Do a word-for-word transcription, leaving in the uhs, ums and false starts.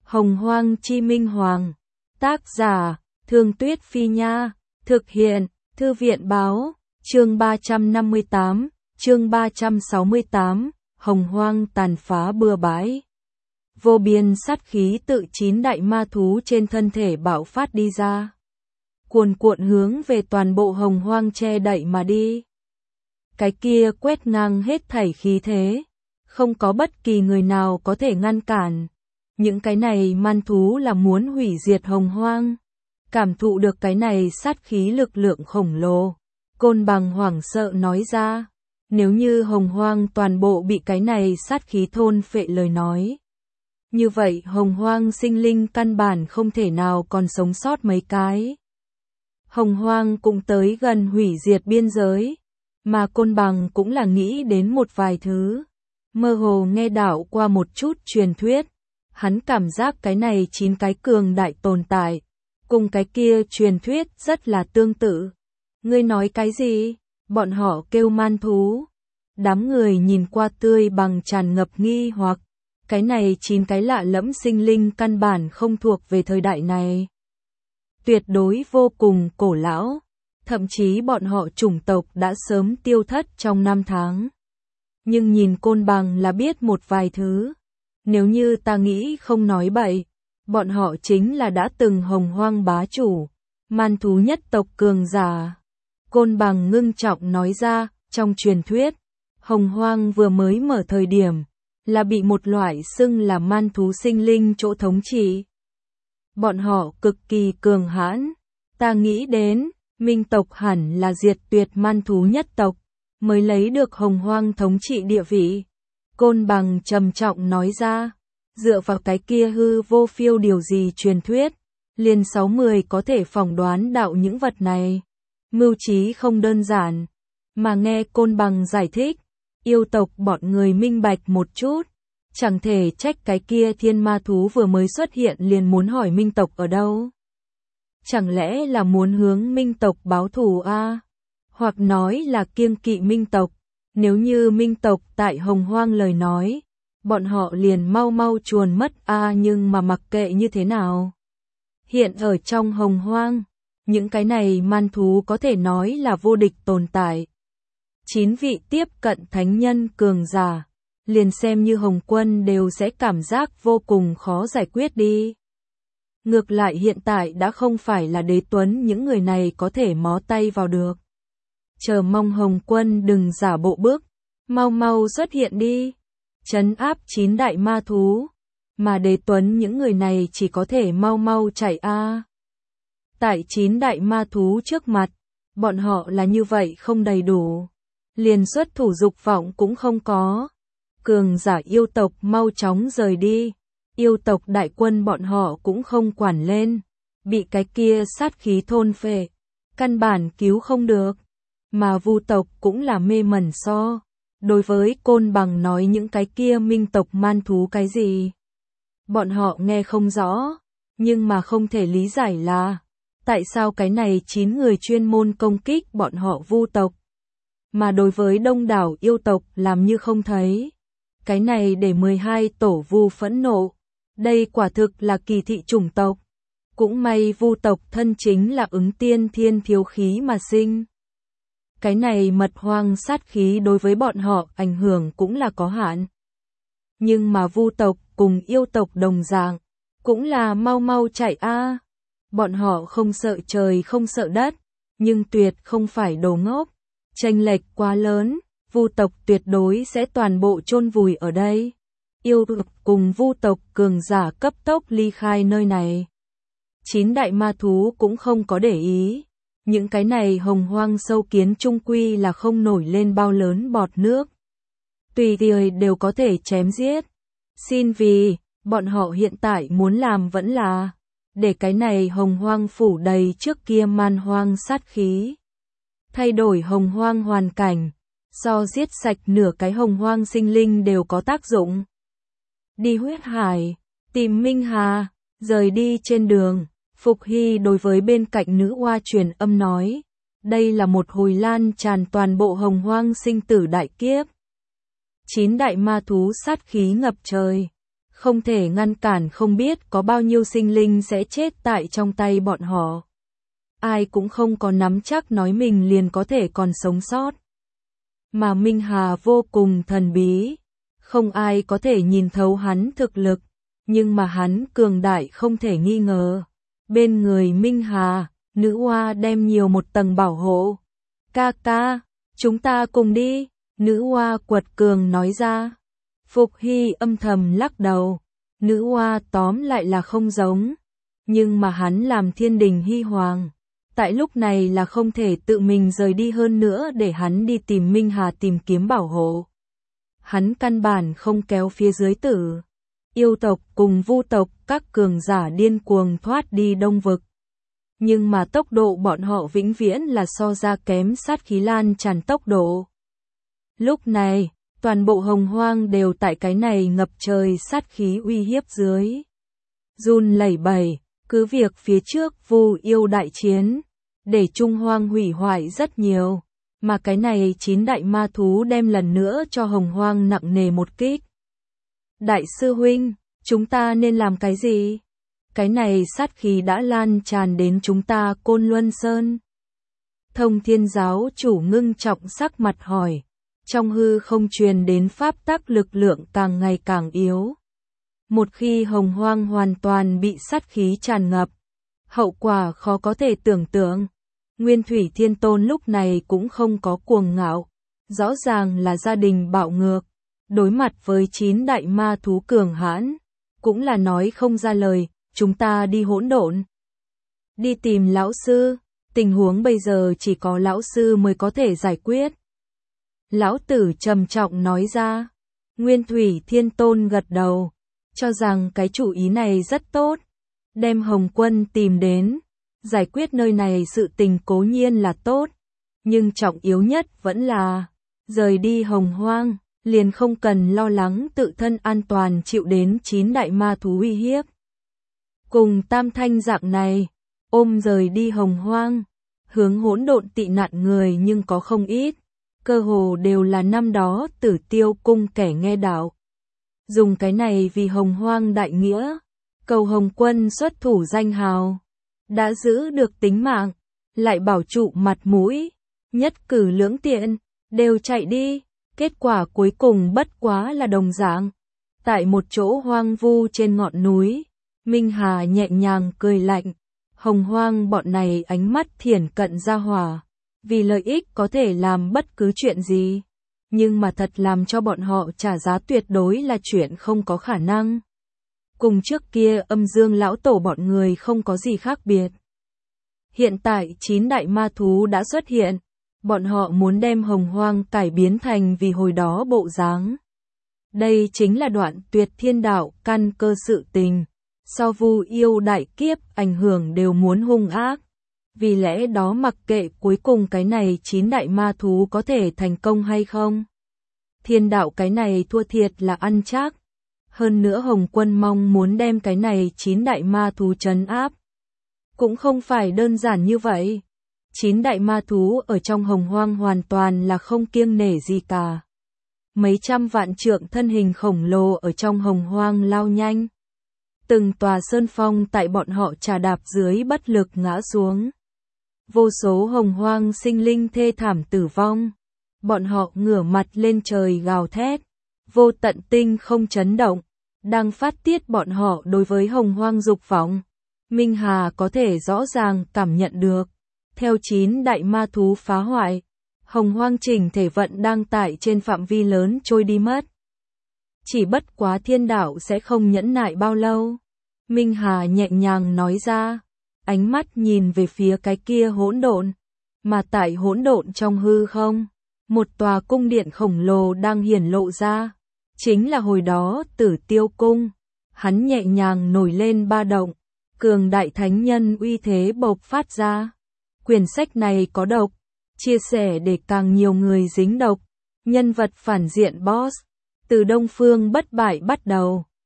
Hồng Hoang Chi Minh Hoàng. Tác giả, Thương Tuyết Phi Nha. Thực hiện, Thư viện Báo. Chương ba trăm năm mươi tám, chương ba trăm sáu mươi tám, Hồng Hoang tàn phá bừa bãi. Vô biên sát khí tự chín đại ma thú trên thân thể bạo phát đi ra. Cuồn cuộn hướng về toàn bộ Hồng Hoang che đậy mà đi. Cái kia quét ngang hết thảy khí thế. Không có bất kỳ người nào có thể ngăn cản. Những cái này man thú là muốn hủy diệt Hồng Hoang. Cảm thụ được cái này sát khí lực lượng khổng lồ. Côn Bằng hoảng sợ nói ra. Nếu như Hồng Hoang toàn bộ bị cái này sát khí thôn phệ lời nói. Như vậy Hồng Hoang sinh linh căn bản không thể nào còn sống sót mấy cái. Hồng Hoang cũng tới gần hủy diệt biên giới. Mà Côn Bằng cũng là nghĩ đến một vài thứ. Mơ hồ nghe đạo qua một chút truyền thuyết. Hắn cảm giác cái này chín cái cường đại tồn tại. Cùng cái kia truyền thuyết rất là tương tự. Ngươi nói cái gì? Bọn họ kêu man thú. Đám người nhìn qua tươi bằng tràn ngập nghi hoặc. Cái này chín cái lạ lẫm sinh linh căn bản không thuộc về thời đại này. Tuyệt đối vô cùng cổ lão. Thậm chí bọn họ chủng tộc đã sớm tiêu thất trong năm tháng. Nhưng nhìn Côn Bằng là biết một vài thứ. Nếu như ta nghĩ không nói bậy, bọn họ chính là đã từng Hồng Hoang bá chủ, man thú nhất tộc cường giả. Côn Bằng ngưng trọng nói ra, trong truyền thuyết, Hồng Hoang vừa mới mở thời điểm, là bị một loại xưng là man thú sinh linh chỗ thống trị. Bọn họ cực kỳ cường hãn, ta nghĩ đến, Minh tộc hẳn là diệt tuyệt man thú nhất tộc, mới lấy được Hồng Hoang thống trị địa vị. Côn Bằng trầm trọng nói ra, dựa vào cái kia hư vô phiêu điều gì truyền thuyết, liền sáu mươi có thể phỏng đoán đạo những vật này. Mưu trí không đơn giản, mà nghe Côn Bằng giải thích, yêu tộc bọn người minh bạch một chút, chẳng thể trách cái kia thiên ma thú vừa mới xuất hiện liền muốn hỏi Minh tộc ở đâu. Chẳng lẽ là muốn hướng Minh tộc báo thù a? À? Hoặc nói là kiêng kỵ Minh tộc, nếu như Minh tộc tại Hồng Hoang lời nói, bọn họ liền mau mau chuồn mất a à, nhưng mà mặc kệ như thế nào. Hiện ở trong Hồng Hoang, những cái này man thú có thể nói là vô địch tồn tại. Chín vị tiếp cận thánh nhân cường giả, liền xem như Hồng Quân đều sẽ cảm giác vô cùng khó giải quyết đi. Ngược lại hiện tại đã không phải là Đế Tuấn những người này có thể mó tay vào được. Chờ mong Hồng Quân đừng giả bộ bước, mau mau xuất hiện đi, trấn áp chín đại ma thú, mà Đế Tuấn những người này chỉ có thể mau mau chạy a. À. Tại chín đại ma thú trước mặt, bọn họ là như vậy không đầy đủ, liền xuất thủ dục vọng cũng không có. Cường giả yêu tộc mau chóng rời đi, yêu tộc đại quân bọn họ cũng không quản lên, bị cái kia sát khí thôn phệ, căn bản cứu không được. Mà Vu tộc cũng là mê mẩn so. Đối với Côn Bằng nói những cái kia Minh tộc man thú cái gì, bọn họ nghe không rõ, nhưng mà không thể lý giải là tại sao cái này chín người chuyên môn công kích bọn họ Vu tộc, mà đối với đông đảo yêu tộc làm như không thấy. Cái này để mười hai tổ Vu phẫn nộ, đây quả thực là kỳ thị chủng tộc. Cũng may Vu tộc thân chính là ứng tiên thiên thiếu khí mà sinh. Cái này mật hoang sát khí đối với bọn họ ảnh hưởng cũng là có hạn. Nhưng mà Vu tộc cùng yêu tộc đồng dạng, cũng là mau mau chạy a. À. Bọn họ không sợ trời không sợ đất, nhưng tuyệt không phải đồ ngốc. Chênh lệch quá lớn, Vu tộc tuyệt đối sẽ toàn bộ chôn vùi ở đây. Yêu tộc cùng Vu tộc cường giả cấp tốc ly khai nơi này. Chín đại ma thú cũng không có để ý. Những cái này Hồng Hoang sâu kiến trung quy là không nổi lên bao lớn bọt nước. Tùy tiời đều có thể chém giết. Xin vì, bọn họ hiện tại muốn làm vẫn là để cái này Hồng Hoang phủ đầy trước kia man hoang sát khí. Thay đổi Hồng Hoang hoàn cảnh, so giết sạch nửa cái Hồng Hoang sinh linh đều có tác dụng. Đi huyết hải, tìm Minh Hà, rời đi trên đường. Phục Hy đối với bên cạnh nữ oa truyền âm nói, đây là một hồi lan tràn toàn bộ Hồng Hoang sinh tử đại kiếp. Chín đại ma thú sát khí ngập trời, không thể ngăn cản, không biết có bao nhiêu sinh linh sẽ chết tại trong tay bọn họ. Ai cũng không có nắm chắc nói mình liền có thể còn sống sót. Mà Minh Hà vô cùng thần bí, không ai có thể nhìn thấu hắn thực lực, nhưng mà hắn cường đại không thể nghi ngờ. Bên người Minh Hà, nữ oa đem nhiều một tầng bảo hộ. Ca ca, chúng ta cùng đi, nữ oa quật cường nói ra. Phục Hy âm thầm lắc đầu, nữ oa tóm lại là không giống, nhưng mà hắn làm thiên đình hy hoàng. Tại lúc này là không thể tự mình rời đi, hơn nữa để hắn đi tìm Minh Hà tìm kiếm bảo hộ. Hắn căn bản không kéo phía dưới tử. Yêu tộc cùng vu tộc các cường giả điên cuồng thoát đi Đông Vực. Nhưng mà tốc độ bọn họ vĩnh viễn là so ra kém sát khí lan tràn tốc độ. Lúc này, toàn bộ hồng hoang đều tại cái này ngập trời sát khí uy hiếp dưới. Run lẩy bẩy, cứ việc phía trước vu yêu đại chiến, để Trung Hoang hủy hoại rất nhiều, mà cái này chín đại ma thú đem lần nữa cho hồng hoang nặng nề một kích. Đại sư huynh, chúng ta nên làm cái gì? Cái này sát khí đã lan tràn đến chúng ta Côn Luân Sơn. Thông Thiên giáo chủ ngưng trọng sắc mặt hỏi, trong hư không truyền đến pháp tắc lực lượng càng ngày càng yếu. Một khi hồng hoang hoàn toàn bị sát khí tràn ngập, hậu quả khó có thể tưởng tượng. Nguyên Thủy Thiên Tôn lúc này cũng không có cuồng ngạo, rõ ràng là gia đình bạo ngược, đối mặt với chín đại ma thú cường hãn, cũng là nói không ra lời, chúng ta đi hỗn độn. Đi tìm lão sư, tình huống bây giờ chỉ có lão sư mới có thể giải quyết. Lão tử trầm trọng nói ra, Nguyên Thủy Thiên Tôn gật đầu, cho rằng cái chủ ý này rất tốt, đem Hồng Quân tìm đến. Giải quyết nơi này sự tình cố nhiên là tốt, nhưng trọng yếu nhất vẫn là rời đi hồng hoang, liền không cần lo lắng tự thân an toàn chịu đến chín đại ma thú uy hiếp. Cùng tam thanh dạng này, ôm rời đi hồng hoang, hướng hỗn độn tị nạn người nhưng có không ít, cơ hồ đều là năm đó Tử Tiêu cung kẻ nghe đạo. Dùng cái này vì hồng hoang đại nghĩa, cầu Hồng Quân xuất thủ danh hào. Đã giữ được tính mạng, lại bảo trụ mặt mũi, nhất cử lưỡng tiện, đều chạy đi, kết quả cuối cùng bất quá là đồng dạng. Tại một chỗ hoang vu trên ngọn núi, Minh Hà nhẹ nhàng cười lạnh, hồng hoang bọn này ánh mắt thiển cận ra hỏa, vì lợi ích có thể làm bất cứ chuyện gì, nhưng mà thật làm cho bọn họ trả giá tuyệt đối là chuyện không có khả năng. Cùng trước kia âm dương lão tổ bọn người không có gì khác biệt. Hiện tại chín đại ma thú đã xuất hiện, bọn họ muốn đem hồng hoang cải biến thành vì hồi đó bộ dáng. Đây chính là đoạn tuyệt thiên đạo căn cơ sự tình, so vu yêu đại kiếp ảnh hưởng đều muốn hung ác. Vì lẽ đó mặc kệ cuối cùng cái này chín đại ma thú có thể thành công hay không. Thiên đạo cái này thua thiệt là ăn chắc. Hơn nữa Hồng Quân mong muốn đem cái này chín đại ma thú trấn áp. Cũng không phải đơn giản như vậy. Chín đại ma thú ở trong hồng hoang hoàn toàn là không kiêng nể gì cả. Mấy trăm vạn trượng thân hình khổng lồ ở trong hồng hoang lao nhanh. Từng tòa sơn phong tại bọn họ trà đạp dưới bất lực ngã xuống. Vô số hồng hoang sinh linh thê thảm tử vong. Bọn họ ngửa mặt lên trời gào thét. Vô tận tinh không chấn động, đang phát tiết bọn họ đối với hồng hoang dục vọng. Minh Hà có thể rõ ràng cảm nhận được, theo chín đại ma thú phá hoại, hồng hoang chỉnh thể vận đang tại trên phạm vi lớn trôi đi mất. Chỉ bất quá thiên đạo sẽ không nhẫn nại bao lâu. Minh Hà nhẹ nhàng nói ra, ánh mắt nhìn về phía cái kia hỗn độn, mà tại hỗn độn trong hư không, một tòa cung điện khổng lồ đang hiển lộ ra. Chính là hồi đó Tử Tiêu cung. Hắn nhẹ nhàng nổi lên ba động, cường đại thánh nhân uy thế bộc phát ra. Quyển sách này có độc, chia sẻ để càng nhiều người dính độc. Nhân vật phản diện boss, từ Đông Phương bất bại bắt đầu,